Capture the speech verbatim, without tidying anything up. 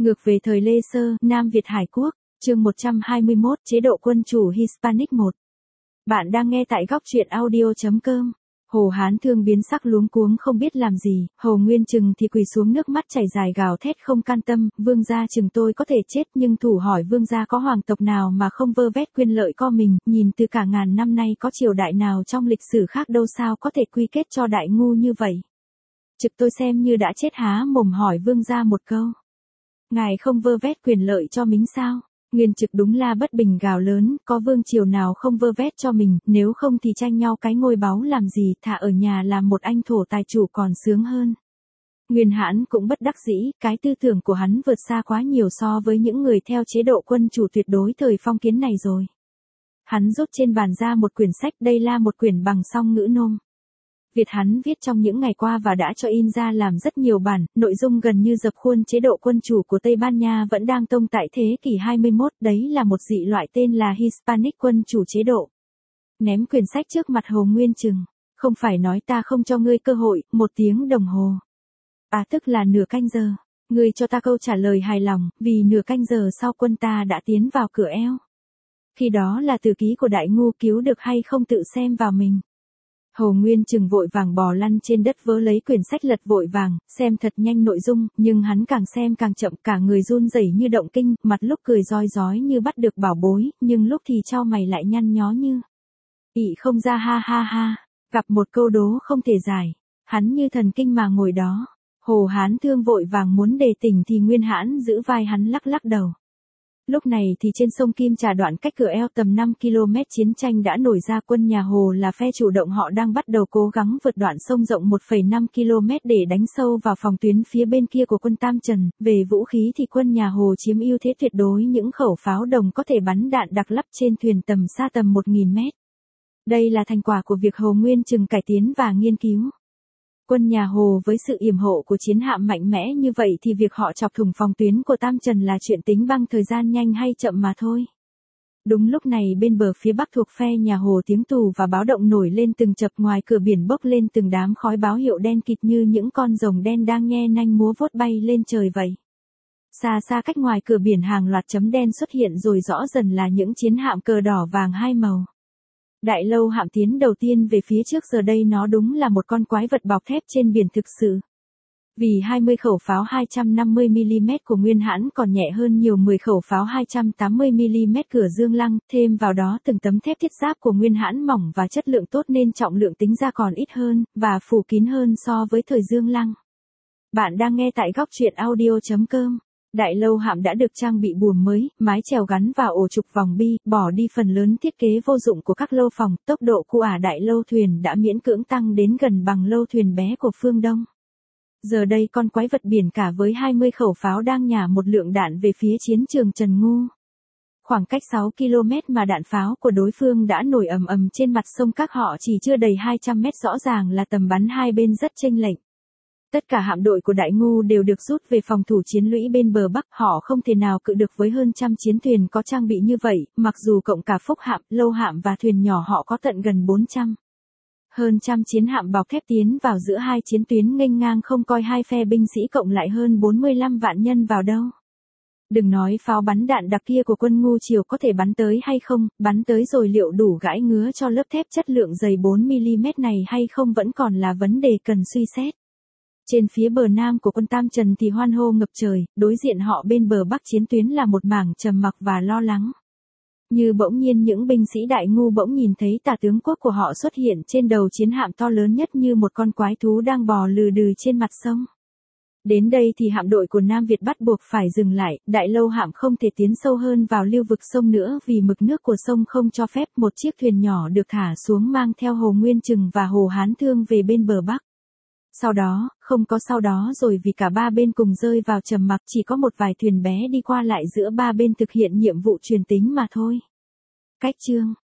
Ngược về thời Lê Sơ, Nam Việt Hải Quốc, chương một trăm hai mươi mốt, chế độ quân chủ Hispanic một. Bạn đang nghe tại góc truyện audio chấm com. Hồ Hán Thương biến sắc luống cuống không biết làm gì, Hồ Nguyên Trừng thì quỳ xuống nước mắt chảy dài gào thét không can tâm, vương gia Trừng tôi có thể chết nhưng thủ hỏi vương gia có hoàng tộc nào mà không vơ vét quyền lợi co mình, nhìn từ cả ngàn năm nay có triều đại nào trong lịch sử khác đâu sao có thể quy kết cho đại ngu như vậy. Trực tôi xem như đã chết há mồm hỏi vương gia một câu. Ngài không vơ vét quyền lợi cho mình sao? Nguyên Trực đúng là bất bình gào lớn, có vương triều nào không vơ vét cho mình, nếu không thì tranh nhau cái ngôi báu làm gì, thà ở nhà làm một anh thổ tài chủ còn sướng hơn. Nguyên Hãn cũng bất đắc dĩ, cái tư tưởng của hắn vượt xa quá nhiều so với những người theo chế độ quân chủ tuyệt đối thời phong kiến này rồi. Hắn rút trên bàn ra một quyển sách, đây là một quyển bằng song ngữ nôm Việt hắn viết trong những ngày qua và đã cho in ra làm rất nhiều bản, nội dung gần như dập khuôn chế độ quân chủ của Tây Ban Nha vẫn đang tông tại thế kỷ hai mươi mốt, đấy là một dị loại tên là Hispanic quân chủ chế độ. Ném quyển sách trước mặt Hồ Nguyên Trừng, không phải nói ta không cho ngươi cơ hội, một tiếng đồng hồ. À tức là nửa canh giờ, ngươi cho ta câu trả lời hài lòng, vì nửa canh giờ sau quân ta đã tiến vào cửa eo. Khi đó là từ ký của đại ngu cứu được hay không tự xem vào mình. Hồ Nguyên Trừng vội vàng bò lăn trên đất vớ lấy quyển sách lật vội vàng, xem thật nhanh nội dung, nhưng hắn càng xem càng chậm, cả người run rẩy như động kinh, mặt lúc cười rói rói như bắt được bảo bối, nhưng lúc thì chau mày lại nhăn nhó như ị không ra ha ha ha, gặp một câu đố không thể giải, hắn như thần kinh mà ngồi đó. Hồ Hán Thương vội vàng muốn đề tỉnh thì Nguyên Hãn giữ vai hắn lắc lắc đầu. Lúc này thì trên sông Kim Trà đoạn cách cửa eo tầm năm ki lô mét chiến tranh đã nổi ra, quân nhà Hồ là phe chủ động, họ đang bắt đầu cố gắng vượt đoạn sông rộng một phẩy năm ki lô mét để đánh sâu vào phòng tuyến phía bên kia của quân Tam Trần. Về vũ khí thì quân nhà Hồ chiếm ưu thế tuyệt đối, những khẩu pháo đồng có thể bắn đạn đặc lắp trên thuyền tầm xa tầm một nghìn mét. Đây là thành quả của việc Hồ Nguyên Trừng cải tiến và nghiên cứu. Quân nhà Hồ với sự yểm hộ của chiến hạm mạnh mẽ như vậy thì việc họ chọc thủng phòng tuyến của Tam Trần là chuyện tính bằng thời gian nhanh hay chậm mà thôi. Đúng lúc này bên bờ phía bắc thuộc phe nhà Hồ tiếng tù và báo động nổi lên từng chập, ngoài cửa biển bốc lên từng đám khói báo hiệu đen kịt như những con rồng đen đang nhe nanh múa vuốt bay lên trời vậy. Xa xa cách ngoài cửa biển hàng loạt chấm đen xuất hiện rồi rõ dần là những chiến hạm cờ đỏ vàng hai màu. Đại lâu hạm tiến đầu tiên về phía trước, giờ đây nó đúng là một con quái vật bọc thép trên biển thực sự. Vì hai mươi khẩu pháo hai trăm năm mươi mi li mét của Nguyên Hãn còn nhẹ hơn nhiều mười khẩu pháo hai trăm tám mươi mi li mét cửa Dương Lăng, thêm vào đó từng tấm thép thiết giáp của Nguyên Hãn mỏng và chất lượng tốt nên trọng lượng tính ra còn ít hơn, và phủ kín hơn so với thời Dương Lăng. Bạn đang nghe tại góc truyện audio chấm com. Đại lâu hạm đã được trang bị buồm mới, mái chèo gắn vào ổ trục vòng bi, bỏ đi phần lớn thiết kế vô dụng của các lâu phòng, tốc độ của ả đại lâu thuyền đã miễn cưỡng tăng đến gần bằng lâu thuyền bé của phương Đông. Giờ đây con quái vật biển cả với hai mươi khẩu pháo đang nhả một lượng đạn về phía chiến trường Trần Ngu. Khoảng cách sáu ki lô mét mà đạn pháo của đối phương đã nổi ầm ầm trên mặt sông, các họ chỉ chưa đầy hai trăm mét, rõ ràng là tầm bắn hai bên rất chênh lệch. Tất cả hạm đội của đại ngu đều được rút về phòng thủ chiến lũy bên bờ bắc, họ không thể nào cự được với hơn trăm chiến thuyền có trang bị như vậy, mặc dù cộng cả phúc hạm, lâu hạm và thuyền nhỏ họ có tận gần bốn trăm. Hơn trăm chiến hạm bọc thép tiến vào giữa hai chiến tuyến nghênh ngang, không coi hai phe binh sĩ cộng lại hơn bốn mươi lăm vạn nhân vào đâu. Đừng nói pháo bắn đạn đặc kia của quân ngu triều có thể bắn tới hay không, bắn tới rồi liệu đủ gãi ngứa cho lớp thép chất lượng dày bốn mi li mét này hay không vẫn còn là vấn đề cần suy xét. Trên phía bờ nam của quân Tam Trần thì hoan hô ngập trời, đối diện họ bên bờ bắc chiến tuyến là một mảng trầm mặc và lo lắng. Như bỗng nhiên những binh sĩ đại ngu bỗng nhìn thấy tả tướng quốc của họ xuất hiện trên đầu chiến hạm to lớn nhất như một con quái thú đang bò lừ đừ trên mặt sông. Đến đây thì hạm đội của Nam Việt bắt buộc phải dừng lại, đại lâu hạm không thể tiến sâu hơn vào lưu vực sông nữa vì mực nước của sông không cho phép. Một chiếc thuyền nhỏ được thả xuống mang theo Hồ Nguyên Trừng và Hồ Hán Thương về bên bờ bắc. Sau đó, không có sau đó rồi vì cả ba bên cùng rơi vào trầm mặc, chỉ có một vài thuyền bé đi qua lại giữa ba bên thực hiện nhiệm vụ truyền tín mà thôi. Cách chương